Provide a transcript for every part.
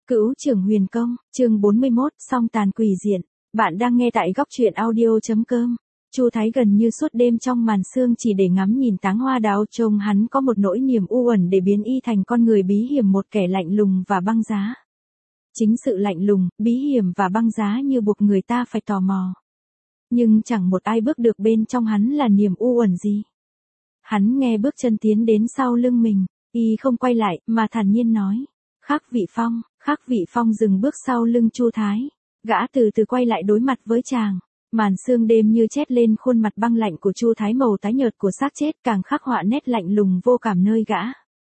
Cửu Trưởng Huyền Công, chương 41, song tàn quỷ diện. Bạn đang nghe tại góc truyện audio.com. Chu Thái gần như suốt đêm trong màn sương chỉ để ngắm nhìn táng hoa đào, trông hắn có một nỗi niềm u uẩn để biến y thành con người bí hiểm, một kẻ lạnh lùng và băng giá. Chính sự lạnh lùng, bí hiểm và băng giá như buộc người ta phải tò mò. Nhưng chẳng một ai bước được bên trong hắn là niềm u uẩn gì. Hắn nghe bước chân tiến đến sau lưng mình, y không quay lại mà thản nhiên nói: Khắc Vị Phong dừng bước sau lưng Chu Thái. Gã từ từ quay lại đối mặt với chàng. Màn sương đêm như chét lên khuôn mặt băng lạnh của Chu Thái, màu tái nhợt của xác chết càng khắc họa nét lạnh lùng vô cảm nơi gã.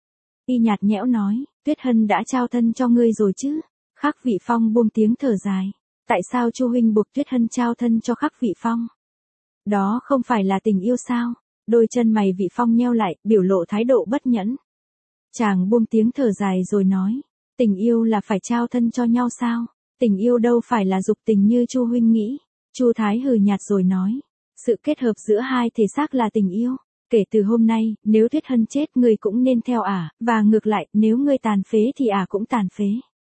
Y nhạt nhẽo nói: Tuyết Hân đã trao thân cho ngươi rồi chứ? Khắc Vị Phong buông tiếng thở dài. Tại sao Chu huynh buộc Tuyết Hân trao thân cho Khắc Vị Phong? Đó không phải là tình yêu sao? Đôi chân mày Vị Phong nheo lại, biểu lộ thái độ bất nhẫn. Chàng buông tiếng thở dài rồi nói: Tình yêu là phải trao thân cho nhau sao? Tình yêu đâu phải là dục tình như Chu huynh nghĩ. Chu Thái hừ nhạt rồi nói: Sự kết hợp giữa hai thể xác là tình yêu. Kể từ hôm nay, nếu Tuyết Hân chết ngươi cũng nên theo ả, và ngược lại, nếu ngươi tàn phế thì ả cũng tàn phế.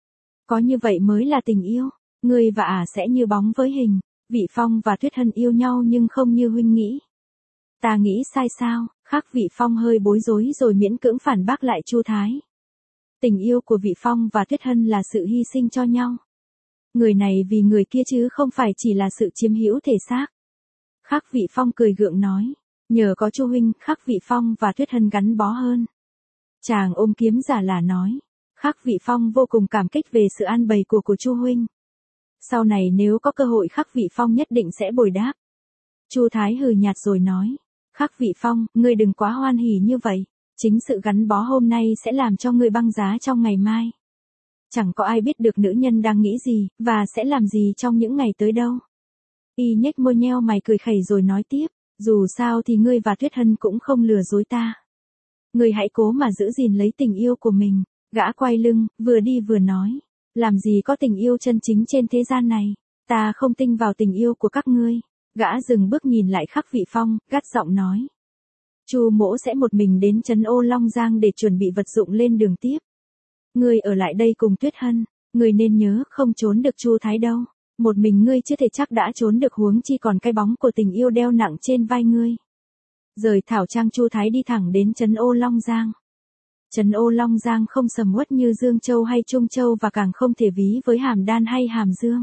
Có như vậy mới là tình yêu. Ngươi và ả sẽ như bóng với hình. Vị Phong và Tuyết Hân yêu nhau nhưng không như huynh nghĩ. Ta nghĩ sai sao? Khắc Vị Phong hơi bối rối rồi miễn cưỡng phản bác lại Chu Thái. Tình yêu của Vị Phong và Tuyết Hân là sự hy sinh cho nhau. Người này vì người kia chứ không phải chỉ là sự chiếm hữu thể xác. Khắc Vị Phong cười gượng nói: Nhờ có Chu huynh, Khắc Vị Phong và Tuyết Hân gắn bó hơn. Chàng ôm kiếm giả là nói: Khắc Vị Phong vô cùng cảm kích về sự an bày của Chu huynh. Sau này nếu có cơ hội Khắc Vị Phong nhất định sẽ bồi đáp. Chu Thái hừ nhạt rồi nói: Khắc Vị Phong, ngươi đừng quá hoan hỉ như vậy. Chính sự gắn bó hôm nay sẽ làm cho ngươi băng giá trong ngày mai. Chẳng có ai biết được nữ nhân đang nghĩ gì, và sẽ làm gì trong những ngày tới đâu. Y nhếch môi nheo mày cười khẩy rồi nói tiếp: Dù sao thì ngươi và Tuyết Hân cũng không lừa dối ta. Ngươi hãy cố mà giữ gìn lấy tình yêu của mình. Gã quay lưng, vừa đi vừa nói: Làm gì có tình yêu chân chính trên thế gian này. Ta không tin vào tình yêu của các ngươi. Gã dừng bước nhìn lại Khắc Vị Phong, gắt giọng nói: Chu mỗ sẽ một mình đến trấn Ô Long Giang để chuẩn bị vật dụng lên đường tiếp. Ngươi ở lại đây cùng Tuyết Hân. Ngươi nên nhớ không trốn được Chu Thái đâu. Một mình ngươi chưa thể chắc đã trốn được, huống chi còn cái bóng của tình yêu đeo nặng trên vai ngươi. Rời Thảo Trang, Chu Thái đi thẳng đến trấn Ô Long Giang. Trấn Ô Long Giang không sầm uất như Dương Châu hay Trung Châu, và càng không thể ví với Hàm Đan hay Hàm Dương.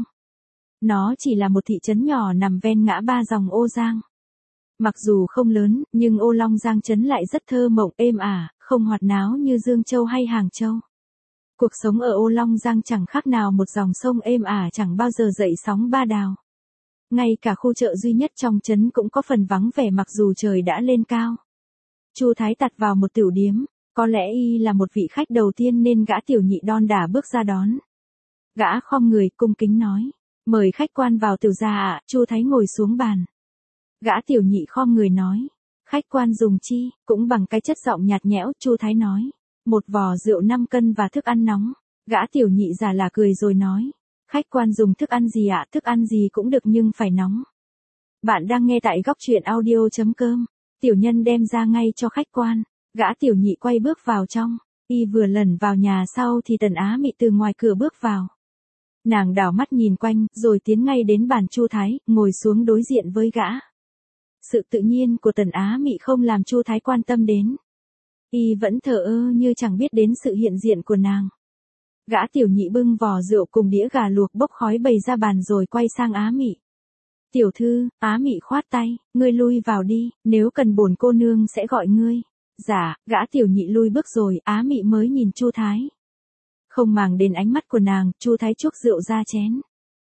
Nó chỉ là một thị trấn nhỏ nằm ven ngã ba dòng Ô Giang. Mặc dù không lớn, nhưng Ô Long Giang trấn lại rất thơ mộng êm ả, không hoạt náo như Dương Châu hay Hàng Châu. Cuộc sống ở Ô Long Giang chẳng khác nào một dòng sông êm ả chẳng bao giờ dậy sóng ba đào. Ngay cả khu chợ duy nhất trong trấn cũng có phần vắng vẻ mặc dù trời đã lên cao. Chu Thái tạt vào một tiểu điếm, có lẽ y là một vị khách đầu tiên nên gã tiểu nhị đon đả bước ra đón. Gã khom người cung kính nói: Mời khách quan vào tiểu gia ạ. Chu Thái ngồi xuống bàn. Gã tiểu nhị khom người nói: Khách quan dùng chi? Cũng bằng cái chất giọng nhạt nhẽo, Chu Thái nói: Một vò rượu 5 cân và thức ăn nóng. Gã tiểu nhị giả là cười rồi nói: Khách quan dùng thức ăn gì ạ? Thức ăn gì cũng được nhưng phải nóng. Bạn đang nghe tại góc truyện audio.com. Tiểu nhân đem ra ngay cho khách quan. Gã tiểu nhị quay bước vào trong. Y vừa lẩn vào nhà sau thì Tần Á Mị từ ngoài cửa bước vào. Nàng đảo mắt nhìn quanh, rồi tiến ngay đến bàn Chu Thái, ngồi xuống đối diện với gã. Sự tự nhiên của Tần Á Mị không làm Chu Thái quan tâm đến. Y vẫn thờ ơ như chẳng biết đến sự hiện diện của nàng. Gã tiểu nhị bưng vò rượu cùng đĩa gà luộc bốc khói bày ra bàn rồi quay sang Á Mị. Tiểu thư, Á Mị khoát tay: Ngươi lui vào đi, nếu cần bổn cô nương sẽ gọi ngươi. Dạ. Gã tiểu nhị lui bước rồi, Á Mị mới nhìn Chu Thái. Không màng đến ánh mắt của nàng, Chu Thái chuốc rượu ra chén.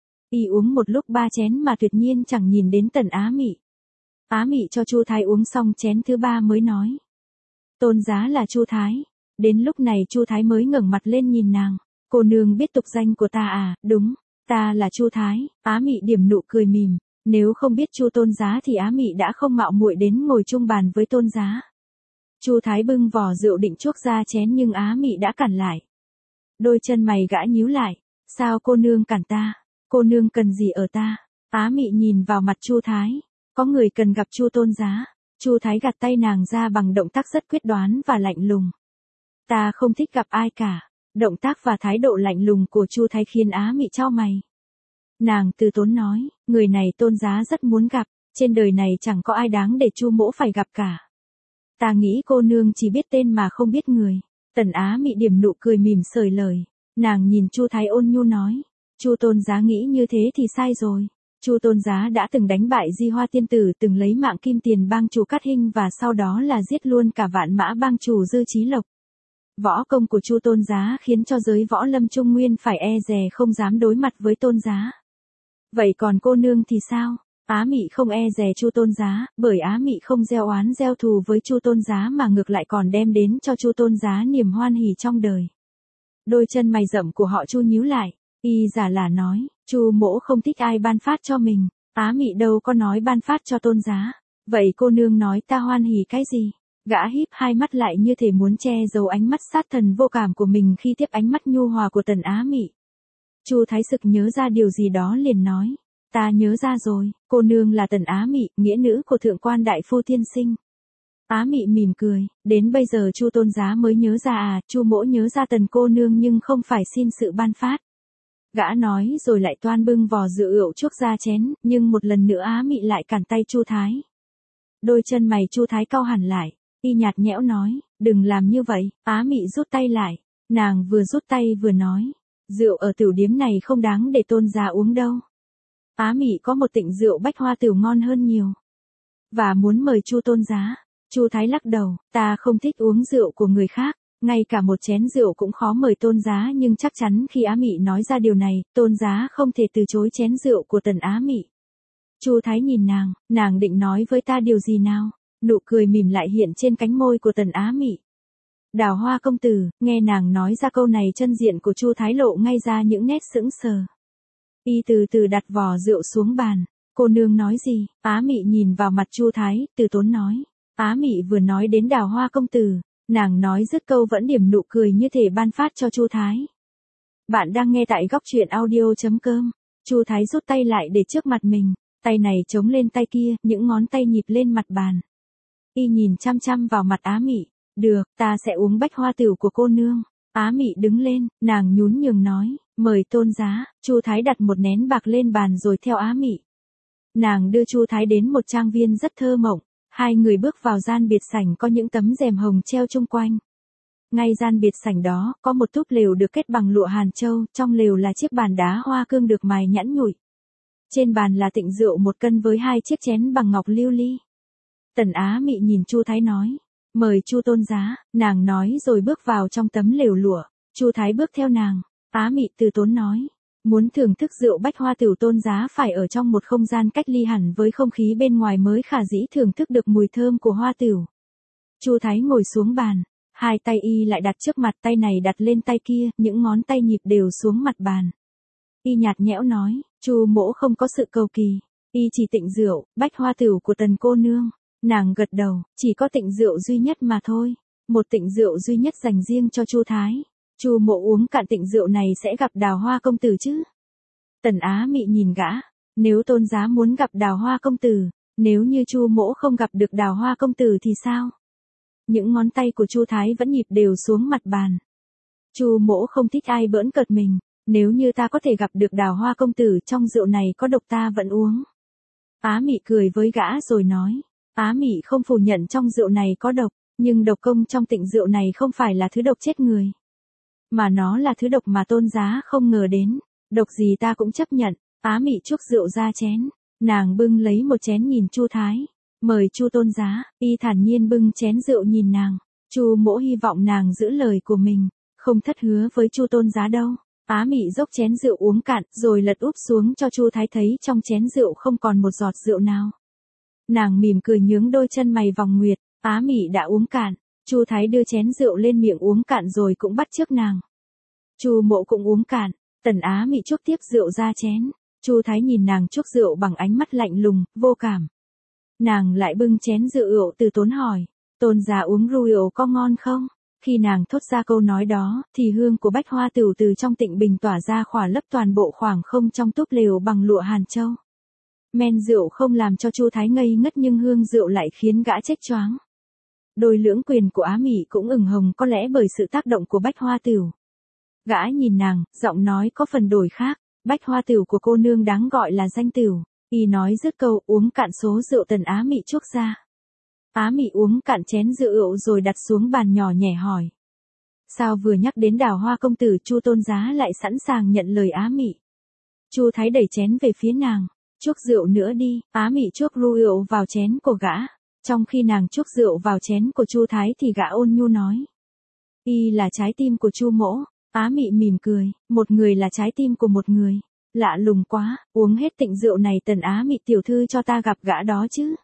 Y uống một lúc 3 chén mà tuyệt nhiên chẳng nhìn đến Tần Á Mị. Á Mị cho Chu Thái uống xong chén thứ 3 mới nói: Tôn giá là Chu Thái. Đến lúc này Chu Thái mới ngẩng mặt lên nhìn nàng. Cô nương biết tục danh của ta à? Đúng, ta là Chu Thái. Á Mị điểm nụ cười mỉm. Nếu không biết Chu tôn giá thì Á Mị đã không mạo muội đến ngồi chung bàn với tôn giá. Chu Thái bưng vò rượu định chuốc ra chén nhưng Á Mị đã cản lại. Đôi chân mày gã nhíu lại: Sao cô nương cản ta? Cô nương cần gì ở ta? Á Mị nhìn vào mặt Chu Thái: Có người cần gặp Chu tôn giá. Chu Thái gạt tay nàng ra bằng động tác rất quyết đoán và lạnh lùng: Ta không thích gặp ai cả. Động tác và thái độ lạnh lùng của Chu Thái khiến Á Mị chau mày. Nàng từ tốn nói, người này Tôn Giá rất muốn gặp, trên đời này chẳng có ai đáng để Chu mỗ phải gặp cả. Ta nghĩ cô nương chỉ biết tên mà không biết người. Tần Á Mị điểm nụ cười mỉm sởi lời. Nàng nhìn Chu Thái ôn nhu nói, Chu Tôn Giá nghĩ như thế thì sai rồi. Chu Tôn Giá đã từng đánh bại Di Hoa Tiên Tử, từng lấy mạng Kim Tiền bang chủ Cát Hinh và sau đó là giết luôn cả Vạn Mã bang chủ Dư Chí Lộc. Võ công của Chu Tôn Giá khiến cho giới võ lâm Trung Nguyên phải e dè không dám đối mặt với Tôn Giá. Vậy còn cô nương thì sao? Á Mị không e dè Chu Tôn Giá, bởi Á Mị không gieo oán gieo thù với Chu Tôn Giá mà ngược lại còn đem đến cho Chu Tôn Giá niềm hoan hỉ trong đời. Đôi chân mày rậm của họ Chu nhíu lại, y giả là nói, Chu mỗ không thích ai ban phát cho mình, Á Mị đâu có nói ban phát cho Tôn Giá. Vậy cô nương nói ta hoan hỉ cái gì? Gã híp hai mắt lại như thể muốn che giấu ánh mắt sát thần vô cảm của mình khi tiếp ánh mắt nhu hòa của Tần Á Mị. Chu Thái sực nhớ ra điều gì đó liền nói, ta nhớ ra rồi, cô nương là Tần Á Mị, nghĩa nữ của thượng quan đại phu tiên sinh. Á Mị mỉm cười, đến bây giờ Chu Tôn Giá mới nhớ ra à, Chu mỗ nhớ ra Tần cô nương nhưng không phải xin sự ban phát. Gã nói rồi lại toan bưng vò rượu chuốc ra chén, nhưng một lần nữa Á Mị lại cản tay Chu Thái. Đôi chân mày Chu Thái cau hẳn lại, y nhạt nhẽo nói, đừng làm như vậy. Á Mị rút tay lại, nàng vừa rút tay vừa nói, rượu ở tửu điếm này không đáng để Tôn Giá uống đâu. Á Mị có một tịnh rượu Bách Hoa Tửu ngon hơn nhiều, và muốn mời Chu Tôn Giá. Chu Thái lắc đầu, ta không thích uống rượu của người khác, ngay cả một chén rượu cũng khó mời Tôn Giá, nhưng chắc chắn khi Á Mị nói ra điều này, Tôn Giá không thể từ chối chén rượu của Tần Á Mị. Chu Thái nhìn nàng định nói với ta điều gì nào? Nụ cười mỉm lại hiện trên cánh môi của Tần Á Mị. Đào Hoa công tử, nghe nàng nói ra câu này chân diện của Chu Thái lộ ngay ra những nét sững sờ. Y từ từ đặt vò rượu xuống bàn. Cô nương nói gì? Á Mị nhìn vào mặt Chu Thái, từ tốn nói. Á Mị vừa nói đến Đào Hoa công tử, nàng nói dứt câu vẫn điểm nụ cười như thể ban phát cho Chu Thái. Bạn đang nghe tại góc truyện audio.com. Chu Thái rút tay lại để trước mặt mình, tay này chống lên tay kia, những ngón tay nhịp lên mặt bàn. Y nhìn chăm chăm vào mặt Á Mị, được, ta sẽ uống Bách Hoa Tửu của cô nương. Á Mị đứng lên, nàng nhún nhường nói, mời Tôn Giá. Chu Thái đặt một nén bạc lên bàn rồi theo Á Mị. Nàng đưa Chu Thái đến một trang viên rất thơ mộng. Hai người bước vào gian biệt sảnh có những tấm rèm hồng treo chung quanh. Ngay gian biệt sảnh đó, có một túp lều được kết bằng lụa Hàn Châu, trong lều là chiếc bàn đá hoa cương được mài nhẵn nhụi. Trên bàn là tịnh rượu 1 cân với 2 chiếc chén bằng ngọc lưu ly. Tần Á Mị nhìn Chu Thái nói, mời Chu Tôn Giá. Nàng nói rồi bước vào trong tấm lều lụa. Chu Thái bước theo nàng. Á Mị từ tốn nói, muốn thưởng thức rượu Bách Hoa Tửu Tôn Giá phải ở trong một không gian cách ly hẳn với không khí bên ngoài mới khả dĩ thưởng thức được mùi thơm của hoa tửu. Chu Thái ngồi xuống bàn, hai tay y lại đặt trước mặt, tay này đặt lên tay kia, những ngón tay nhịp đều xuống mặt bàn. Y nhạt nhẽo nói, Chu mỗ không có sự cầu kỳ, y chỉ tịnh rượu Bách Hoa Tửu của Tần cô nương. Nàng gật đầu, chỉ có tịnh rượu duy nhất mà thôi, một tịnh rượu duy nhất dành riêng cho Chu Thái. Chu mộ uống cạn tịnh rượu này sẽ gặp Đào Hoa công tử chứ? Tần Á Mị nhìn gã, nếu Tôn Giá muốn gặp Đào Hoa công tử, nếu như Chu mỗ không gặp được Đào Hoa công tử thì sao? Những ngón tay của Chu Thái vẫn nhịp đều xuống mặt bàn. Chu mỗ không thích ai bỡn cợt mình, nếu như ta có thể gặp được Đào Hoa công tử, trong rượu này có độc ta vẫn uống. Á Mị cười với gã rồi nói, Á Mị không phủ nhận trong rượu này có độc, nhưng độc công trong tịnh rượu này không phải là thứ độc chết người, mà nó là thứ độc mà Tôn Giá không ngờ đến. Độc gì ta cũng chấp nhận. Á Mị chuốc rượu ra chén, nàng bưng lấy một chén nhìn Chu Thái, mời Chu Tôn Giá. Y thản nhiên bưng chén rượu nhìn nàng. Chu mỗ hy vọng nàng giữ lời của mình, không thất hứa với Chu Tôn Giá đâu. Á Mị dốc chén rượu uống cạn, rồi lật úp xuống cho Chu Thái thấy trong chén rượu không còn một giọt rượu nào. Nàng mỉm cười nhướng đôi chân mày vòng nguyệt. Á Mị đã uống cạn. Chu Thái đưa chén rượu lên miệng uống cạn rồi cũng bắt chước nàng. Chu mộ cũng uống cạn. Tần Á Mị chuốc tiếp rượu ra chén. Chu Thái nhìn nàng chuốc rượu bằng ánh mắt lạnh lùng, vô cảm. Nàng lại bưng chén rượu từ tốn hỏi, Tôn Giá uống rượu có ngon không? Khi nàng thốt ra câu nói đó, thì hương của Bách Hoa Tửu từ trong tịnh bình tỏa ra khỏa lấp toàn bộ khoảng không trong túp lều bằng lụa Hàn Châu. Men rượu không làm cho Chu Thái ngây ngất, nhưng hương rượu lại khiến gã chết choáng. Đôi lưỡng quyền của Á Mị cũng ửng hồng, có lẽ bởi sự tác động của Bách Hoa Tửu. Gã nhìn nàng, giọng nói có phần đổi khác, bách hoa tửu của cô nương đáng gọi là danh tửu. Y nói dứt câu, uống cạn số rượu Tần Á Mị chuốc ra. Á Mị uống cạn chén rượu rồi đặt xuống bàn nhỏ nhẹ hỏi. Sao vừa nhắc đến Đào Hoa công tử Chu Tôn Giá lại sẵn sàng nhận lời Á Mị? Chu Thái đẩy chén về phía nàng. Chuốc rượu nữa đi. Á Mị chuốc rượu vào chén của gã. Trong khi nàng chuốc rượu vào chén của Chu Thái thì gã ôn nhu nói. Y là trái tim của Chu mỗ. Á Mị mỉm cười, một người là trái tim của một người. Lạ lùng quá, uống hết tịnh rượu này Tần Á Mị tiểu thư cho ta gặp gã đó chứ.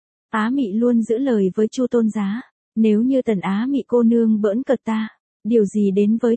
Á Mị luôn giữ lời với Chu Tôn Giá. Nếu như Tần Á Mị cô nương bỡn cợt ta, điều gì đến với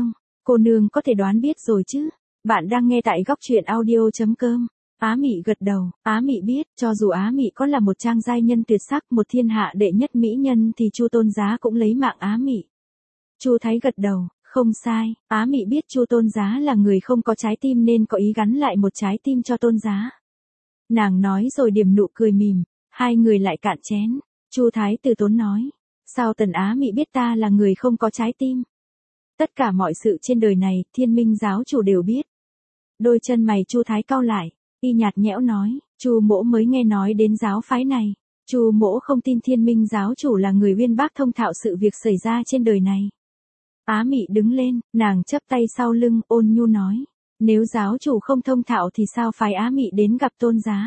cô nương có thể đoán biết rồi chứ. Bạn đang nghe tại góc truyện audio.com. Á Mị gật đầu, Á Mị biết, cho dù Á Mị có là một trang giai nhân tuyệt sắc, một thiên hạ đệ nhất mỹ nhân thì Chu Tôn Giá cũng lấy mạng Á Mị. Chu Thái gật đầu, không sai, Á Mị biết Chu Tôn Giá là người không có trái tim nên có ý gắn lại một trái tim cho Tôn Giá. Nàng nói rồi điểm nụ cười mỉm, hai người lại cạn chén. Chu Thái từ tốn nói, sao Tần Á Mị biết ta là người không có trái tim? Tất cả mọi sự trên đời này, Thiên Minh giáo chủ đều biết. Đôi chân mày Chu Thái cau lại, y nhạt nhẽo nói, Chu mỗ mới nghe nói đến giáo phái này. Chu mỗ không tin Thiên Minh giáo chủ là người uyên bác thông thạo sự việc xảy ra trên đời này. Á Mị đứng lên, nàng chắp tay sau lưng, ôn nhu nói, nếu giáo chủ không thông thạo thì sao phái Á Mị đến gặp Tôn Giá?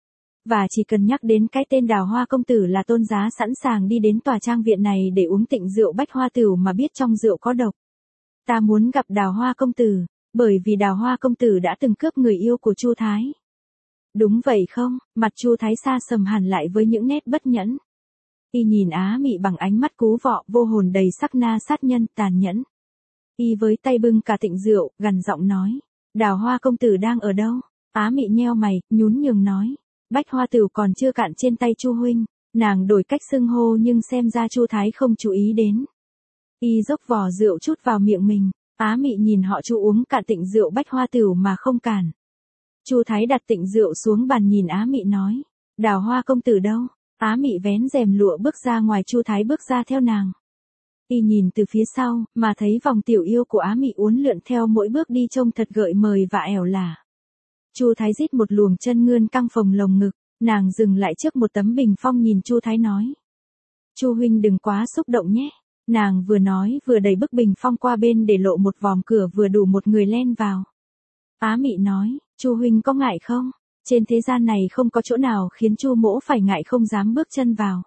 Và chỉ cần nhắc đến cái tên Đào Hoa công tử là Tôn Giá sẵn sàng đi đến tòa trang viện này để uống tịnh rượu bách hoa tửu mà biết trong rượu có độc. Ta muốn gặp Đào Hoa công tử, bởi vì Đào Hoa công tử đã từng cướp người yêu của Chu Thái. Đúng vậy không? Mặt Chu Thái xa sầm hẳn lại với những nét bất nhẫn. Y nhìn Á Mị bằng ánh mắt cú vọ vô hồn đầy sắc na sát nhân tàn nhẫn. Y với tay bưng cả tịnh rượu, gằn giọng nói, Đào Hoa công tử đang ở đâu? Á Mị nheo mày, nhún nhường nói, bách hoa tửu còn chưa cạn trên tay Chu huynh. Nàng đổi cách xưng hô nhưng xem ra Chu Thái không chú ý đến. Y dốc vò rượu chút vào miệng mình. Á Mị nhìn họ Chu uống cạn tịnh rượu bách hoa tửu mà không cản. Chu Thái đặt tịnh rượu xuống bàn nhìn Á Mị nói, Đào Hoa công tử đâu? Á Mị vén rèm lụa bước ra ngoài, Chu Thái bước ra theo nàng. Y nhìn từ phía sau, mà thấy vòng tiểu yêu của Á Mị uốn lượn theo mỗi bước đi trông thật gợi mời và ẻo lả. Chu Thái rít một luồng chân ngươn căng phồng lồng ngực, nàng dừng lại trước một tấm bình phong nhìn Chu Thái nói. Chu huynh đừng quá xúc động nhé. Nàng vừa nói vừa đẩy bức bình phong qua bên để lộ một vòm cửa vừa đủ một người len vào. Á Mị nói, Chu huynh có ngại không? Trên thế gian này không có chỗ nào khiến Chu mỗ phải ngại không dám bước chân vào.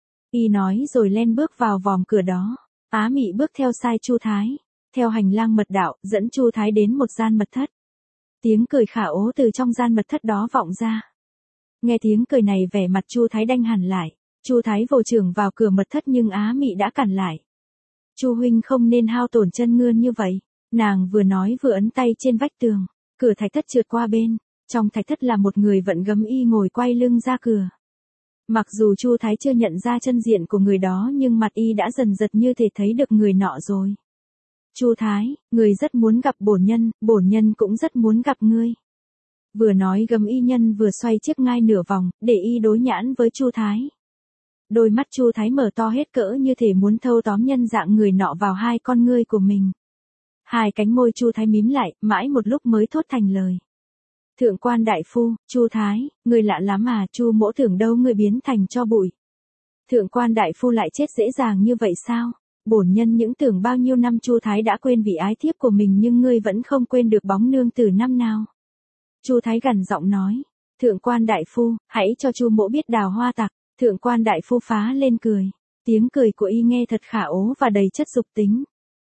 Y nói rồi len bước vào vòm cửa đó. Á Mị bước theo sai Chu Thái, theo hành lang mật đạo, dẫn Chu Thái đến một gian mật thất. Tiếng cười khả ố từ trong gian mật thất đó vọng ra. Nghe tiếng cười này vẻ mặt Chu Thái đanh hẳn lại. Chu Thái vồ chưởng vào cửa mật thất nhưng Á Mị đã cản lại. Chu huynh không nên hao tổn chân ngươn như vậy. Nàng vừa nói vừa ấn tay trên vách tường. Cửa thạch thất trượt qua bên. Trong thạch thất là một người vận gấm y ngồi quay lưng ra cửa. Mặc dù Chu Thái chưa nhận ra chân diện của người đó nhưng mặt y đã dần dật như thể thấy được người nọ rồi. Chu Thái, người rất muốn gặp bổn nhân cũng rất muốn gặp ngươi. Vừa nói gấm y nhân vừa xoay chiếc ngai nửa vòng, để y đối nhãn với Chu Thái. Đôi mắt Chu Thái mở to hết cỡ như thể muốn thâu tóm nhân dạng người nọ vào hai con ngươi của mình. Hai cánh môi Chu Thái mím lại, mãi một lúc mới thốt thành lời. Thượng quan đại phu, Chu Thái, người lạ lắm à, Chu mỗ tưởng đâu người biến thành tro bụi. Thượng quan đại phu lại chết dễ dàng như vậy sao? Bổn nhân những tưởng bao nhiêu năm Chu Thái đã quên vị ái thiếp của mình nhưng ngươi vẫn không quên được bóng nương tử năm nào. Chu Thái gằn giọng nói, thượng quan đại phu, hãy cho Chu mỗ biết Đào Hoa tặc. Thượng quan đại phu phá lên cười. Tiếng cười của y nghe thật khả ố và đầy chất dục tính.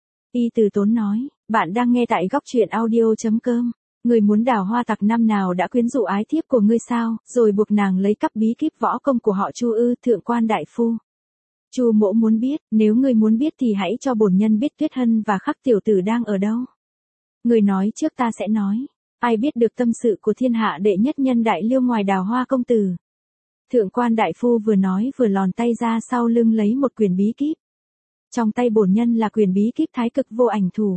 Y từ tốn nói, bạn đang nghe tại góc truyện audio.com. Người muốn Đào Hoa tặc năm nào đã quyến rũ ái thiếp của ngươi sao, rồi buộc nàng lấy cắp bí kíp võ công của họ Chu ư? Thượng quan đại phu, Chu mỗ muốn biết, nếu ngươi muốn biết thì hãy cho bổn nhân biết Tuyết Hân và Khắc tiểu tử đang ở đâu. Người nói trước ta sẽ nói, ai biết được tâm sự của thiên hạ đệ nhất nhân đại liêu ngoài Đào Hoa công tử. Thượng quan đại phu vừa nói vừa lòn tay ra sau lưng lấy một quyển bí kíp. Trong tay bổn nhân là quyển bí kíp Thái Cực Vô Ảnh Thủ.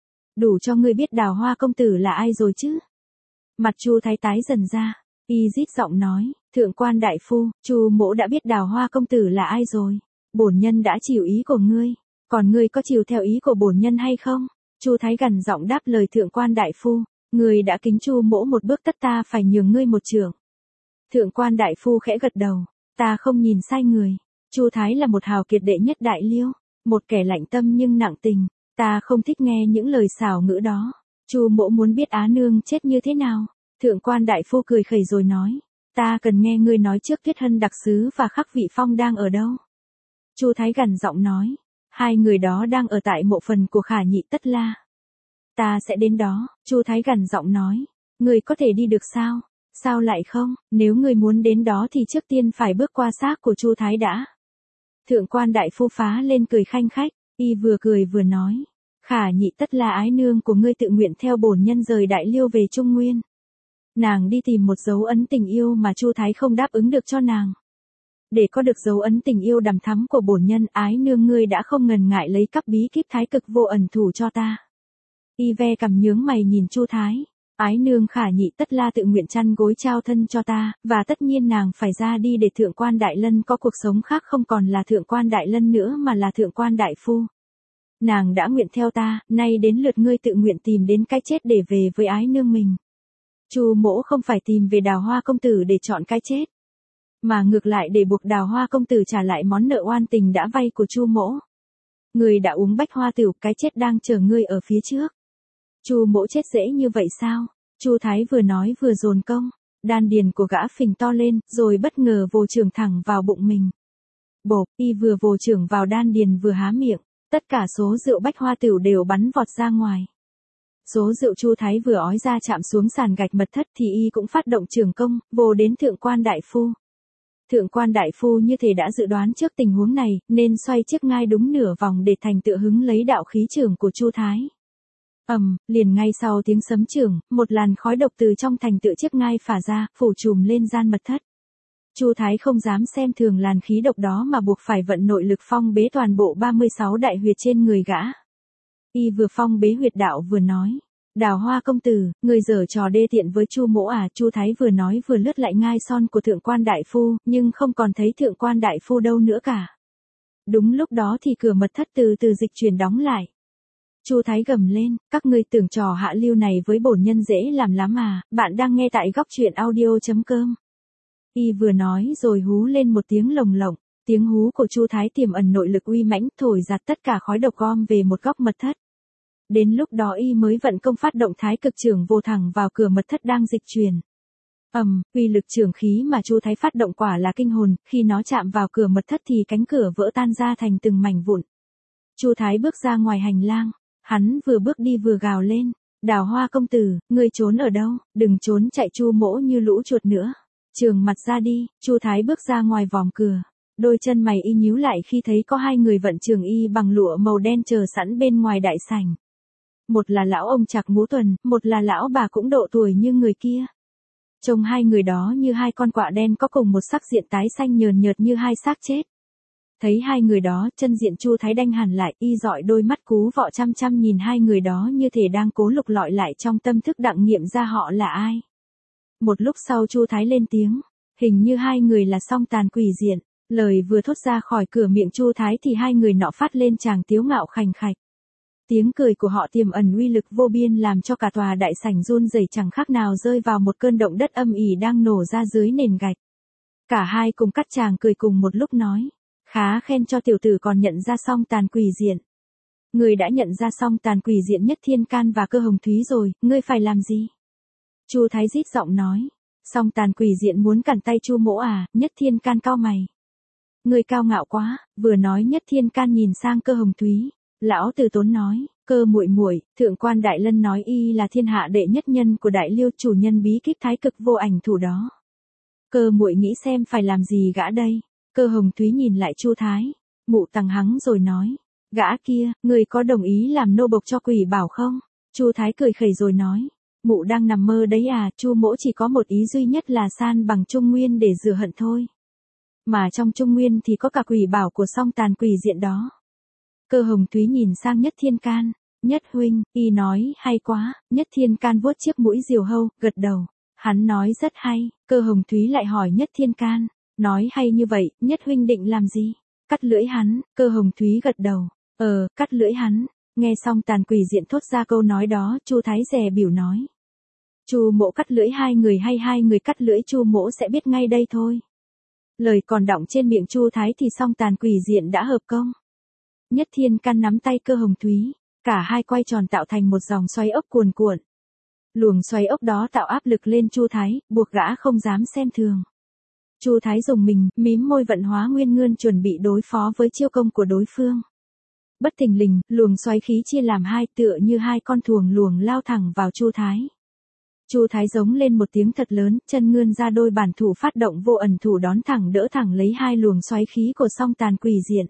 Đủ cho ngươi biết Đào Hoa công tử là ai rồi chứ? Mặt Chu Thái tái dần ra, y rít giọng nói, thượng quan đại phu, Chu mỗ đã biết Đào Hoa công tử là ai rồi. Bổn nhân đã chiều ý của ngươi, còn ngươi có chiều theo ý của bổn nhân hay không? Chu Thái gằn giọng đáp lời thượng quan đại phu, người đã kính Chu mỗ một bước tất ta phải nhường ngươi một chưởng. Thượng quan đại phu khẽ gật đầu, ta không nhìn sai người. Chu Thái là một hào kiệt đệ nhất đại liêu, một kẻ lạnh tâm nhưng nặng tình, ta không thích nghe những lời xảo ngữ đó. Chu mỗ muốn biết Á nương chết như thế nào. Thượng quan đại phu cười khẩy rồi nói, ta cần nghe ngươi nói trước Tuyết Hân đặc sứ và Khắc Vị Phong đang ở đâu. Chu Thái gằn giọng nói, hai người đó đang ở tại mộ phần của Khả Nhị Tất La. Ta sẽ đến đó. Chu Thái gằn giọng nói, ngươi có thể đi được sao? Sao lại không? Nếu ngươi muốn đến đó thì trước tiên phải bước qua xác của Chu Thái đã. Thượng quan đại phu phá lên cười khanh khách, y vừa cười vừa nói, Khả Nhị Tất La ái nương của ngươi tự nguyện theo bổn nhân rời Đại Liêu về Trung Nguyên. Nàng đi tìm một dấu ấn tình yêu mà Chu Thái không đáp ứng được cho nàng. Để có được dấu ấn tình yêu đằm thắm của bổn nhân, ái nương ngươi đã không ngần ngại lấy cắp bí kíp thái cực vô ẩn thủ cho ta. Y ve cằm nhướng mày nhìn Chu Thái, ái nương Khả Nhị Tất La tự nguyện chăn gối trao thân cho ta, và tất nhiên nàng phải ra đi để thượng quan Đại Lân có cuộc sống khác, không còn là thượng quan Đại Lân nữa mà là thượng quan đại phu. Nàng đã nguyện theo ta, nay đến lượt ngươi tự nguyện tìm đến cái chết để về với ái nương mình. Chu mỗ không phải tìm về Đào Hoa công tử để chọn cái chết, mà ngược lại để buộc Đào Hoa công tử trả lại món nợ oan tình đã vay của Chu mỗ. Ngươi đã uống bách hoa tửu, cái chết đang chờ ngươi ở phía trước. Chu mỗ chết dễ như vậy sao? Chu Thái vừa nói vừa dồn công, đan điền của gã phình to lên, rồi bất ngờ vồ chưởng thẳng vào bụng mình. Bộp, y vừa vồ chưởng vào đan điền vừa há miệng, tất cả số rượu bách hoa tửu đều bắn vọt ra ngoài. Số rượu Chu Thái vừa ói ra chạm xuống sàn gạch mật thất thì y cũng phát động trường công, vồ đến thượng quan đại phu. Thượng quan đại phu như thể đã dự đoán trước tình huống này, nên xoay chiếc ngai đúng nửa vòng để thành tựa hứng lấy đạo khí chưởng của Chu Thái. Liền ngay sau tiếng sấm chưởng, một làn khói độc từ trong thành tựa chiếc ngai phả ra, phủ trùm lên gian mật thất. Chu Thái không dám xem thường làn khí độc đó mà buộc phải vận nội lực phong bế toàn bộ 36 đại huyệt trên người gã. Y vừa phong bế huyệt đạo vừa nói, Đào Hoa công tử, người giở trò đê tiện với Chu mỗ à? Chu Thái vừa nói vừa lướt lại ngai son của thượng quan đại phu, nhưng không còn thấy thượng quan đại phu đâu nữa cả. Đúng lúc đó thì cửa mật thất từ từ dịch chuyển đóng lại. Chu Thái gầm lên, các ngươi tưởng trò hạ lưu này với bổn nhân dễ làm lắm à? Bạn đang nghe tại góc truyện audio.com. Y vừa nói rồi hú lên một tiếng lồng lộng, tiếng hú của Chu Thái tiềm ẩn nội lực uy mãnh, thổi giạt tất cả khói độc gom về một góc mật thất. Đến lúc đó y mới vận công phát động thái cực chưởng vồ thẳng vào cửa mật thất đang dịch chuyển. Uy lực chưởng khí mà Chu Thái phát động quả là kinh hồn, khi nó chạm vào cửa mật thất thì cánh cửa vỡ tan ra thành từng mảnh vụn. Chu Thái bước ra ngoài hành lang, hắn vừa bước đi vừa gào lên, Đào Hoa công tử, ngươi trốn ở đâu? Đừng trốn chạy Chu mỗ như lũ chuột nữa. Trường mặt ra đi. Chu Thái bước ra ngoài vòm cửa. Đôi chân mày y nhíu lại khi thấy có hai người vận trường y bằng lụa màu đen chờ sẵn bên ngoài đại sảnh. Một là lão ông Trạc Ngũ Tuần, một là lão bà cũng độ tuổi như người kia. Trông hai người đó như hai con quạ đen có cùng một sắc diện tái xanh nhờn nhợt như hai xác chết. Thấy hai người đó, chân diện Chu Thái đanh hẳn lại, y dọi đôi mắt cú vọ chăm chăm nhìn hai người đó như thể đang cố lục lọi lại trong tâm thức đặng nghiệm ra họ là ai. Một lúc sau Chu Thái lên tiếng, hình như hai người là Song Tàn Quỷ Diện. Lời vừa thốt ra khỏi cửa miệng Chu Thái thì hai người nọ phát lên tràng tiếu ngạo khành khạch. Tiếng cười của họ tiềm ẩn uy lực vô biên làm cho cả tòa đại sảnh run rẩy chẳng khác nào rơi vào một cơn động đất âm ỉ đang nổ ra dưới nền gạch. Cả hai cùng cắt tràng cười cùng một lúc nói, khá khen cho tiểu tử còn nhận ra Song Tàn Quỷ Diện. Người đã nhận ra Song Tàn Quỷ Diện Nhất Thiên Can và Cơ Hồng Thúy rồi, ngươi phải làm gì? Chu Thái rít giọng nói, Song Tàn Quỷ Diện muốn cản tay Chu mỗ à? Nhất Thiên Can cau mày. Người cao ngạo quá. Vừa nói Nhất Thiên Can nhìn sang Cơ Hồng Thúy. Lão Từ Tốn nói, Cơ muội muội, thượng quan Đại Lân nói y là thiên hạ đệ nhất nhân của Đại Liêu, chủ nhân bí kíp thái cực vô ảnh thủ đó. Cơ muội nghĩ xem phải làm gì gã đây? Cơ Hồng Thúy nhìn lại Chu Thái, mụ tằng hắng rồi nói, gã kia, người có đồng ý làm nô bộc cho Quỷ Bảo không? Chu Thái cười khẩy rồi nói, mụ đang nằm mơ đấy à? Chu mỗ chỉ có một ý duy nhất là san bằng Trung Nguyên để rửa hận thôi. Mà trong Trung Nguyên thì có cả Quỷ Bảo của Song Tàn Quỷ Diện đó. Cơ Hồng Thúy nhìn sang Nhất Thiên Can, Nhất huynh, y nói hay quá. Nhất Thiên Can vuốt chiếc mũi diều hâu, gật đầu. Hắn nói rất hay. Cơ Hồng Thúy lại hỏi Nhất Thiên Can, nói hay như vậy, Nhất huynh định làm gì? Cắt lưỡi hắn. Cơ Hồng Thúy gật đầu, cắt lưỡi hắn. Nghe xong Tàn Quỷ Diện thốt ra câu nói đó, Chu Thái dè bỉu nói. Chu Mỗ cắt lưỡi hai người hay hai người cắt lưỡi Chu Mỗ sẽ biết ngay đây thôi. Lời còn đọng trên miệng Chu Thái thì song Tàn Quỷ Diện đã hợp công. Nhất Thiên Can nắm tay Cơ Hồng Thúy, cả hai quay tròn tạo thành một dòng xoáy ốc cuồn cuộn. Luồng xoáy ốc đó tạo áp lực lên Chu Thái, buộc gã không dám xem thường. Chu Thái dùng mình, mím môi vận hóa nguyên ngươn chuẩn bị đối phó với chiêu công của đối phương. Bất thình lình, luồng xoáy khí chia làm hai tựa như hai con thuồng luồng lao thẳng vào Chu Thái. Chu Thái giống lên một tiếng thật lớn, chân ngươn ra đôi bản thủ phát động vô ẩn thủ đón thẳng đỡ thẳng lấy hai luồng xoáy khí của song Tàn Quỷ Diện.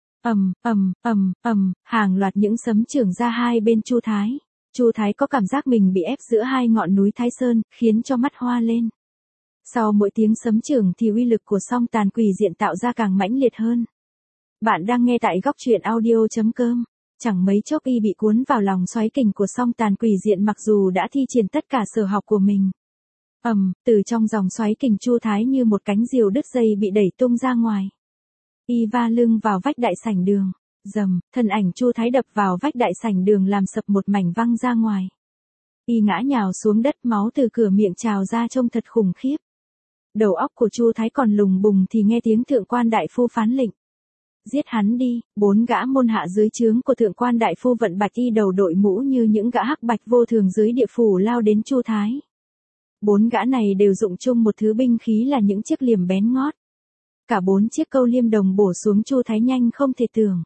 Hàng loạt những sấm chưởng ra hai bên Chu Thái. Chu Thái có cảm giác mình bị ép giữa hai ngọn núi Thái Sơn, khiến cho mắt hoa lên. Sau mỗi tiếng sấm chưởng thì uy lực của song Tàn Quỷ Diện tạo ra càng mãnh liệt hơn. Bạn đang nghe tại góc truyện audio.com. Chẳng mấy chốc y bị cuốn vào lòng xoáy kình của song Tàn Quỷ Diện mặc dù đã thi triển tất cả sở học của mình. Từ trong dòng xoáy kình Chu Thái như một cánh diều đứt dây bị đẩy tung ra ngoài. Y va lưng vào vách đại sảnh đường. Rầm, thân ảnh Chu Thái đập vào vách đại sảnh đường làm sập một mảnh văng ra ngoài. Y ngã nhào xuống đất, máu từ cửa miệng trào ra trông thật khủng khiếp. Đầu óc của Chu Thái còn lùng bùng thì nghe tiếng thượng quan đại phu phán lệnh. Giết hắn đi. 4 gã môn hạ dưới trướng của thượng quan đại phu vận bạch y đầu đội mũ như những gã hắc bạch vô thường dưới địa phủ lao đến Chu Thái. 4 gã này đều dụng chung một thứ binh khí là những chiếc liềm bén ngót. Cả 4 chiếc câu liêm đồng bổ xuống Chu Thái nhanh không thể tưởng.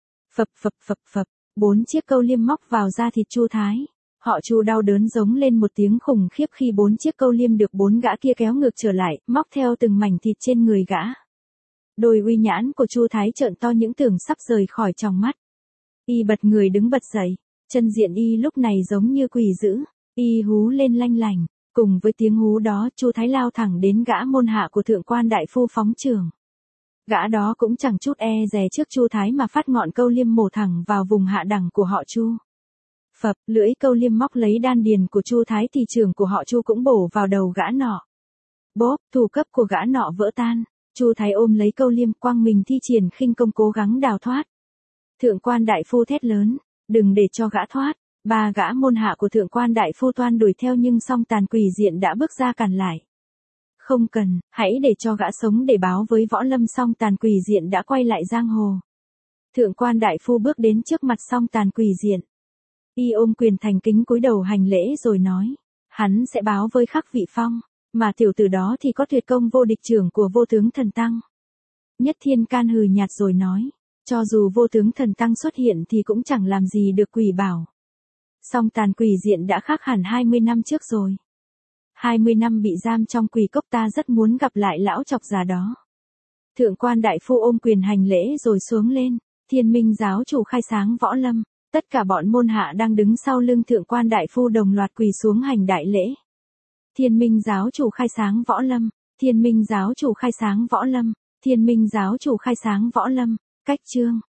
Phập. 4 chiếc câu liêm móc vào da thịt Chu Thái. Họ Chu đau đớn giống lên một tiếng khủng khiếp khi 4 chiếc câu liêm được 4 gã kia kéo ngược trở lại, móc theo từng mảnh thịt trên người gã. Đôi uy nhãn của Chu Thái trợn to những tưởng sắp rời khỏi tròng mắt. Y bật người đứng bật dậy, chân diện y lúc này giống như quỷ dữ, y hú lên lanh lành, cùng với tiếng hú đó Chu Thái lao thẳng đến gã môn hạ của thượng quan đại phu phóng chưởng. Gã đó cũng chẳng chút e dè trước Chu Thái mà phát ngọn câu liêm mổ thẳng vào vùng hạ đẳng của họ Chu. Phập, lưỡi câu liêm móc lấy đan điền của Chu Thái thì chưởng của họ Chu cũng bổ vào đầu gã nọ. Bốp, thủ cấp của gã nọ vỡ tan. Chu Thái ôm lấy câu liêm, quăng mình thi triển khinh công cố gắng đào thoát. Thượng quan đại phu thét lớn, đừng để cho gã thoát. 3 gã môn hạ của thượng quan đại phu toan đuổi theo nhưng song Tàn Quỷ Diện đã bước ra cản lại. Không cần, hãy để cho gã sống để báo với võ lâm. Song Tàn Quỷ Diện đã quay lại giang hồ. Thượng quan đại phu bước đến trước mặt song Tàn Quỷ Diện. Y ôm quyền thành kính cúi đầu hành lễ rồi nói, hắn sẽ báo với Khắc Vị Phong. Mà tiểu tử đó thì có tuyệt công vô địch trưởng của vô tướng thần tăng. Nhất Thiên Can hừ nhạt rồi nói, cho dù vô tướng thần tăng xuất hiện thì cũng chẳng làm gì được quỷ bảo. Song Tàn Quỷ Diện đã khác hẳn 20 năm trước rồi. 20 năm bị giam trong quỷ cốc, ta rất muốn gặp lại lão chọc già đó. Thượng quan đại phu ôm quyền hành lễ rồi xuống lên. Thiên Minh giáo chủ khai sáng võ lâm. Tất cả bọn môn hạ đang đứng sau lưng thượng quan đại phu đồng loạt quỳ xuống hành đại lễ. Thiên Minh giáo chủ khai sáng võ lâm. Thiên Minh giáo chủ khai sáng võ lâm. Thiên Minh giáo chủ khai sáng võ lâm. Cách chương